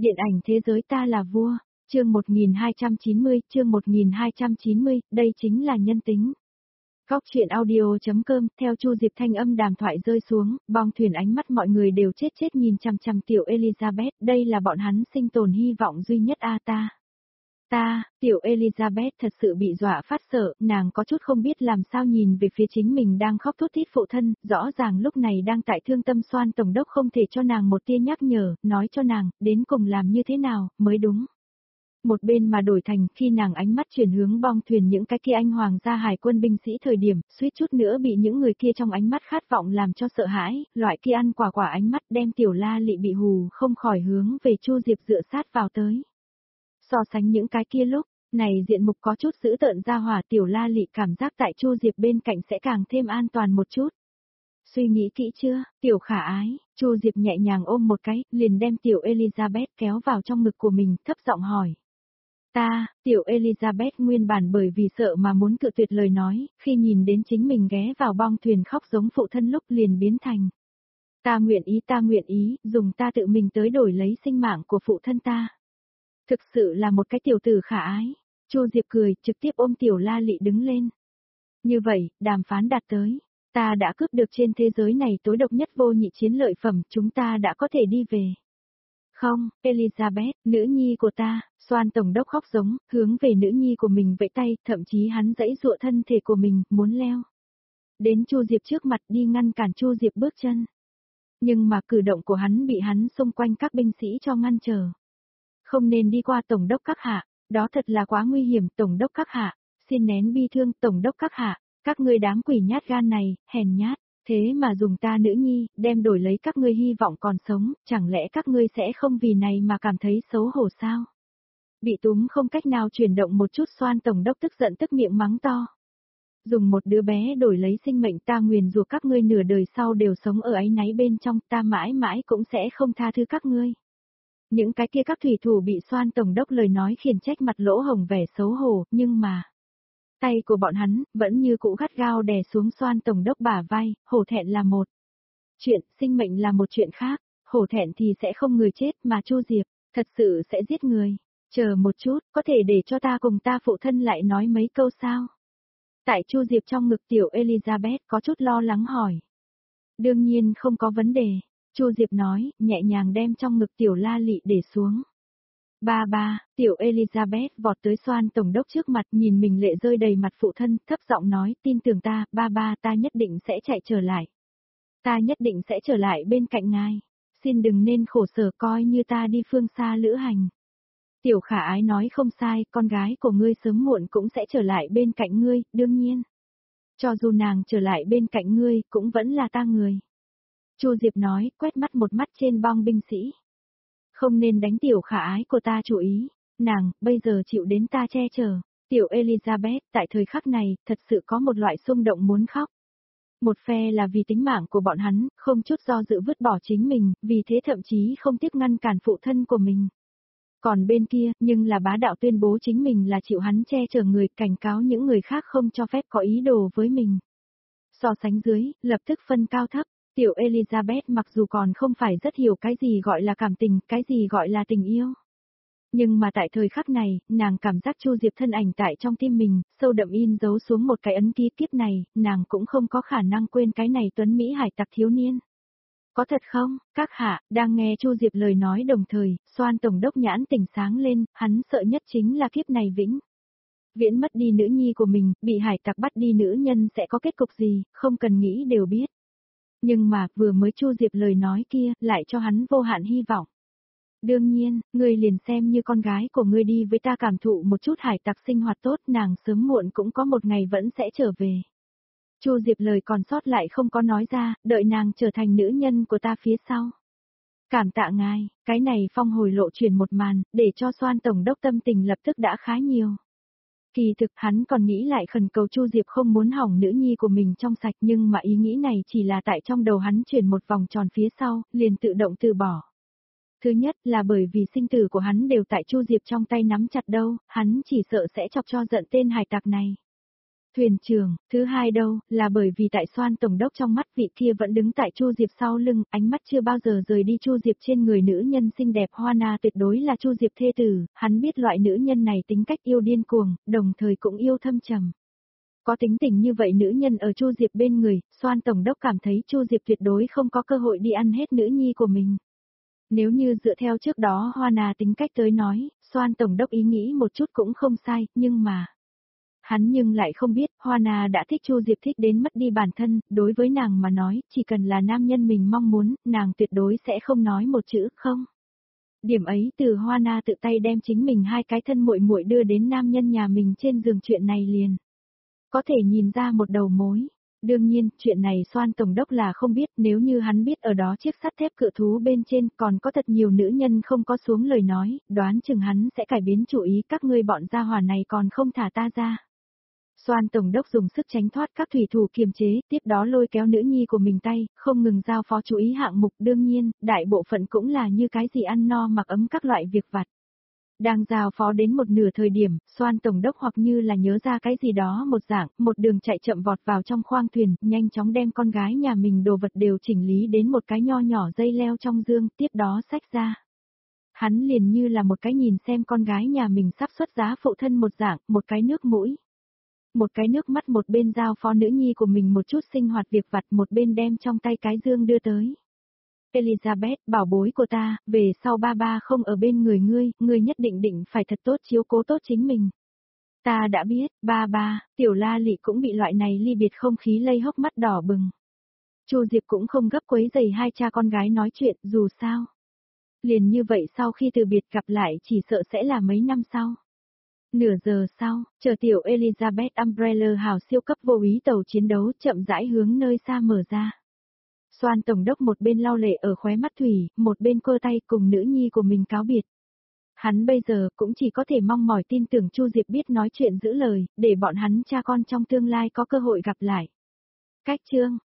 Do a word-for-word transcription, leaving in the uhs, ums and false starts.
Điện ảnh thế giới ta là vua, chương một nghìn hai trăm chín mươi, chương một nghìn hai trăm chín mươi, đây chính là nhân tính. Góc truyện audio.com, theo Chu Diệp thanh âm đàm thoại rơi xuống, bong thuyền ánh mắt mọi người đều chết chết nhìn chằm chằm tiểu Elizabeth, đây là bọn hắn sinh tồn hy vọng duy nhất a ta. Ta, tiểu Elizabeth thật sự bị dọa phát sợ, nàng có chút không biết làm sao nhìn về phía chính mình đang khóc thút thít phụ thân, rõ ràng lúc này đang tại thương tâm Soan tổng đốc không thể cho nàng một tia nhắc nhở, nói cho nàng, đến cùng làm như thế nào, mới đúng. Một bên mà đổi thành, khi nàng ánh mắt chuyển hướng bong thuyền những cái kia anh hoàng gia hải quân binh sĩ thời điểm, suýt chút nữa bị những người kia trong ánh mắt khát vọng làm cho sợ hãi, loại kia ăn quả quả ánh mắt đem tiểu La Lị bị hù không khỏi hướng về Chu Diệp dựa sát vào tới. So sánh những cái kia lúc, này diện mục có chút dữ tợn ra hỏa tiểu La Lị cảm giác tại Chu Diệp bên cạnh sẽ càng thêm an toàn một chút. Suy nghĩ kỹ chưa, tiểu khả ái, Chu Diệp nhẹ nhàng ôm một cái, liền đem tiểu Elizabeth kéo vào trong ngực của mình, thấp giọng hỏi. Ta, tiểu Elizabeth nguyên bản bởi vì sợ mà muốn cự tuyệt lời nói, khi nhìn đến chính mình ghé vào bong thuyền khóc giống phụ thân lúc liền biến thành. Ta nguyện ý ta nguyện ý, dùng ta tự mình tới đổi lấy sinh mạng của phụ thân ta. Thực sự là một cái tiểu tử khả ái. Chu Diệp cười, trực tiếp ôm tiểu La Lị đứng lên. Như vậy, đàm phán đạt tới. Ta đã cướp được trên thế giới này tối độc nhất vô nhị chiến lợi phẩm, chúng ta đã có thể đi về. Không, Elizabeth, nữ nhi của ta, Soan tổng đốc khóc giống, hướng về nữ nhi của mình vẫy tay, thậm chí hắn giãy giụa thân thể của mình, muốn leo đến Chu Diệp trước mặt đi ngăn cản Chu Diệp bước chân. Nhưng mà cử động của hắn bị hắn xung quanh các binh sĩ cho ngăn trở. Không nên đi qua tổng đốc các hạ, đó thật là quá nguy hiểm, tổng đốc các hạ, xin nén bi thương, tổng đốc các hạ, các ngươi đám quỷ nhát gan này, hèn nhát, thế mà dùng ta nữ nhi, đem đổi lấy các ngươi hy vọng còn sống, chẳng lẽ các ngươi sẽ không vì này mà cảm thấy xấu hổ sao? Bị túm không cách nào chuyển động một chút Soan tổng đốc tức giận tức miệng mắng to. Dùng một đứa bé đổi lấy sinh mệnh ta nguyền rủa các ngươi nửa đời sau đều sống ở áy náy bên trong, ta mãi mãi cũng sẽ không tha thứ các ngươi. Những cái kia các thủy thủ bị Soan tổng đốc lời nói khiển trách mặt lỗ hồng vẻ xấu hổ, nhưng mà tay của bọn hắn vẫn như cũ gắt gao đè xuống Soan tổng đốc bả vai, hổ thẹn là một chuyện, sinh mệnh là một chuyện khác, hổ thẹn thì sẽ không người chết mà Chu Diệp, thật sự sẽ giết người. Chờ một chút, có thể để cho ta cùng ta phụ thân lại nói mấy câu sao? Tại Chu Diệp trong ngực tiểu Elizabeth có chút lo lắng hỏi. Đương nhiên không có vấn đề. Chu Diệp nói, nhẹ nhàng đem trong ngực tiểu La Lị để xuống. Ba ba, tiểu Elizabeth vọt tới Soan tổng đốc trước mặt nhìn mình lệ rơi đầy mặt phụ thân, thấp giọng nói, tin tưởng ta, ba ba ta nhất định sẽ chạy trở lại. Ta nhất định sẽ trở lại bên cạnh ngài. Xin đừng nên khổ sở coi như ta đi phương xa lữ hành. Tiểu khả ái nói không sai, con gái của ngươi sớm muộn cũng sẽ trở lại bên cạnh ngươi, đương nhiên. Cho dù nàng trở lại bên cạnh ngươi, cũng vẫn là ta người. Chu Diệp nói, quét mắt một mắt trên bong binh sĩ. Không nên đánh tiểu khả ái của ta chú ý, nàng, bây giờ chịu đến ta che chở. Tiểu Elizabeth, tại thời khắc này, thật sự có một loại xung động muốn khóc. Một phe là vì tính mạng của bọn hắn, không chút do dự vứt bỏ chính mình, vì thế thậm chí không tiếc ngăn cản phụ thân của mình. Còn bên kia, nhưng là bá đạo tuyên bố chính mình là chịu hắn che chở người, cảnh cáo những người khác không cho phép có ý đồ với mình. So sánh dưới, lập tức phân cao thấp, tiểu Elizabeth mặc dù còn không phải rất hiểu cái gì gọi là cảm tình, cái gì gọi là tình yêu. Nhưng mà tại thời khắc này, nàng cảm giác Chu Diệp thân ảnh tại trong tim mình, sâu đậm in dấu xuống một cái ấn ký kiếp này, nàng cũng không có khả năng quên cái này tuấn Mỹ hải tặc thiếu niên. Có thật không, các hạ, đang nghe Chu Diệp lời nói đồng thời, Soan tổng đốc nhãn tỉnh sáng lên, hắn sợ nhất chính là kiếp này vĩnh. Viễn mất đi nữ nhi của mình, bị hải tặc bắt đi nữ nhân sẽ có kết cục gì, không cần nghĩ đều biết. Nhưng mà, vừa mới Chu Diệp lời nói kia, lại cho hắn vô hạn hy vọng. Đương nhiên, ngươi liền xem như con gái của ngươi đi với ta cảm thụ một chút hải tặc sinh hoạt tốt, nàng sớm muộn cũng có một ngày vẫn sẽ trở về. Chu Diệp lời còn sót lại không có nói ra, đợi nàng trở thành nữ nhân của ta phía sau. Cảm tạ ngài, cái này phong hồi lộ truyền một màn, để cho Soan tổng đốc tâm tình lập tức đã khá nhiều. Kỳ thực hắn còn nghĩ lại khẩn cầu Chu Diệp không muốn hỏng nữ nhi của mình trong sạch, nhưng mà ý nghĩ này chỉ là tại trong đầu hắn chuyển một vòng tròn phía sau, liền tự động từ bỏ. Thứ nhất là bởi vì sinh tử của hắn đều tại Chu Diệp trong tay nắm chặt đâu, hắn chỉ sợ sẽ chọc cho giận tên hải tặc này. Thuyền trưởng, thứ hai đâu, là bởi vì tại Soan tổng đốc trong mắt vị kia vẫn đứng tại Chu Diệp sau lưng, ánh mắt chưa bao giờ rời đi Chu Diệp trên người nữ nhân xinh đẹp Hoa Na tuyệt đối là Chu Diệp thê tử, hắn biết loại nữ nhân này tính cách yêu điên cuồng, đồng thời cũng yêu thâm trầm. Có tính tình như vậy nữ nhân ở Chu Diệp bên người, Soan tổng đốc cảm thấy Chu Diệp tuyệt đối không có cơ hội đi ăn hết nữ nhi của mình. Nếu như dựa theo trước đó Hoa Na tính cách tới nói, Soan tổng đốc ý nghĩ một chút cũng không sai, nhưng mà... Hắn nhưng lại không biết, Hoa Na đã thích Chu Diệp thích đến mất đi bản thân, đối với nàng mà nói, chỉ cần là nam nhân mình mong muốn, nàng tuyệt đối sẽ không nói một chữ không. Điểm ấy từ Hoa Na tự tay đem chính mình hai cái thân muội muội đưa đến nam nhân nhà mình trên giường chuyện này liền. Có thể nhìn ra một đầu mối. Đương nhiên, chuyện này Soan tổng đốc là không biết, nếu như hắn biết ở đó chiếc sắt thép cự thú bên trên còn có thật nhiều nữ nhân không có xuống lời nói, đoán chừng hắn sẽ cải biến chủ ý các ngươi bọn gia hỏa này còn không thả ta ra. Soan tổng đốc dùng sức tránh thoát các thủy thủ kiềm chế, tiếp đó lôi kéo nữ nhi của mình tay, không ngừng giao phó chú ý hạng mục, đương nhiên, đại bộ phận cũng là như cái gì ăn no mặc ấm các loại việc vặt. Đang giao phó đến một nửa thời điểm, Soan tổng đốc hoặc như là nhớ ra cái gì đó một dạng, một đường chạy chậm vọt vào trong khoang thuyền, nhanh chóng đem con gái nhà mình đồ vật đều chỉnh lý đến một cái nho nhỏ dây leo trong dương, tiếp đó xách ra. Hắn liền như là một cái nhìn xem con gái nhà mình sắp xuất giá phụ thân một dạng, một cái nước mũi. Một cái nước mắt, một bên giao phó nữ nhi của mình một chút sinh hoạt việc vặt, một bên đem trong tay cái dương đưa tới. Elizabeth, bảo bối của ta, về sau ba ba không ở bên người ngươi, ngươi nhất định định phải thật tốt chiếu cố tốt chính mình. Ta đã biết, ba ba, tiểu La Lị cũng bị loại này ly biệt không khí lây hốc mắt đỏ bừng. Chu Diệp cũng không gấp quấy giày hai cha con gái nói chuyện, dù sao. Liền như vậy sau khi từ biệt gặp lại chỉ sợ sẽ là mấy năm sau. Nửa giờ sau, chờ tiểu Elizabeth Umbrella hào siêu cấp vô ý tàu chiến đấu chậm rãi hướng nơi xa mở ra. Soan tổng đốc một bên lau lệ ở khóe mắt thủy, một bên cơ tay cùng nữ nhi của mình cáo biệt. Hắn bây giờ cũng chỉ có thể mong mỏi tin tưởng Chu Diệp biết nói chuyện giữ lời, để bọn hắn cha con trong tương lai có cơ hội gặp lại. Cách chương